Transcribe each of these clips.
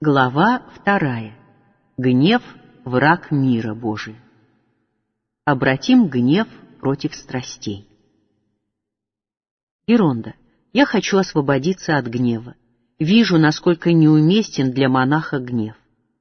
Глава 2. Гнев — враг мира Божия. Обратим гнев против страстей. Геронда, я хочу освободиться от гнева. Вижу, насколько неуместен для монаха гнев.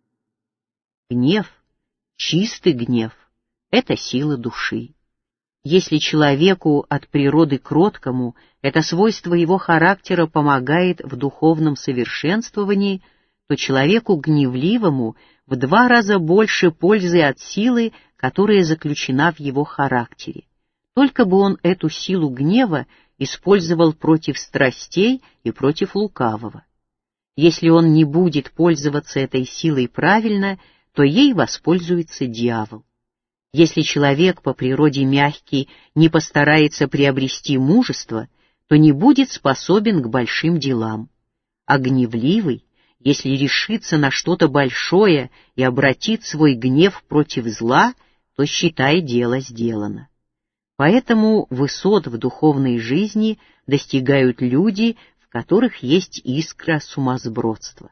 Гнев, чистый гнев — это сила души. Если человеку от природы кроткому это свойство его характера помогает в духовном совершенствовании, то человеку гневливому в 2 раза больше пользы от силы, которая заключена в его характере. Только бы он эту силу гнева использовал против страстей и против лукавого. Если он не будет пользоваться этой силой правильно, то ей воспользуется дьявол. Если человек по природе мягкий не постарается приобрести мужество, то не будет способен к большим делам. А гневливый, если решится на что-то большое и обратит свой гнев против зла, то, считай, дело сделано. Поэтому высот в духовной жизни достигают люди, в которых есть искра сумасбродства.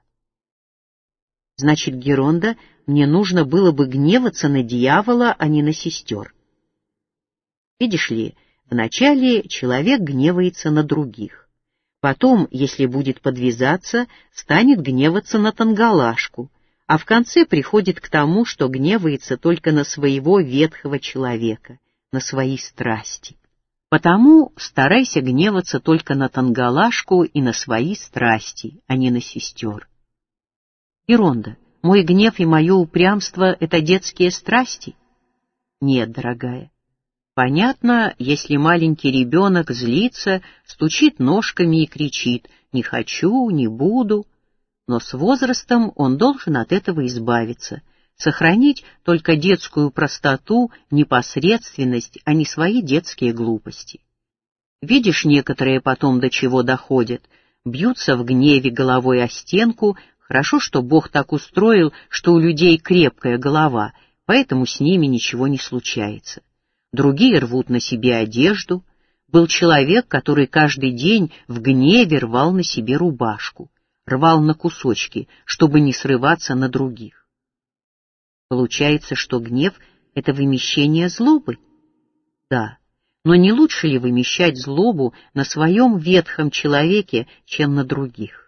Значит, Геронда, мне нужно было бы гневаться на дьявола, а не на сестер. Видишь ли, вначале человек гневается на других. Потом, если будет подвязаться, станет гневаться на Тангалашку, а в конце приходит к тому, что гневается только на своего ветхого человека, на свои страсти. Потому старайся гневаться только на Тангалашку и на свои страсти, а не на сестер. Геронда, мой гнев и мое упрямство — это детские страсти? Нет, дорогая. Понятно, если маленький ребенок злится, стучит ножками и кричит «не хочу, не буду», но с возрастом он должен от этого избавиться, сохранить только детскую простоту, непосредственность, а не свои детские глупости. Видишь, некоторые потом до чего доходят, бьются в гневе головой о стенку. Хорошо, что Бог так устроил, что у людей крепкая голова, поэтому с ними ничего не случается. Другие рвут на себе одежду. Был человек, который каждый день в гневе рвал на себе рубашку, рвал на кусочки, чтобы не срываться на других. Получается, что гнев — это вымещение злобы? Да, но не лучше ли вымещать злобу на своем ветхом человеке, чем на других?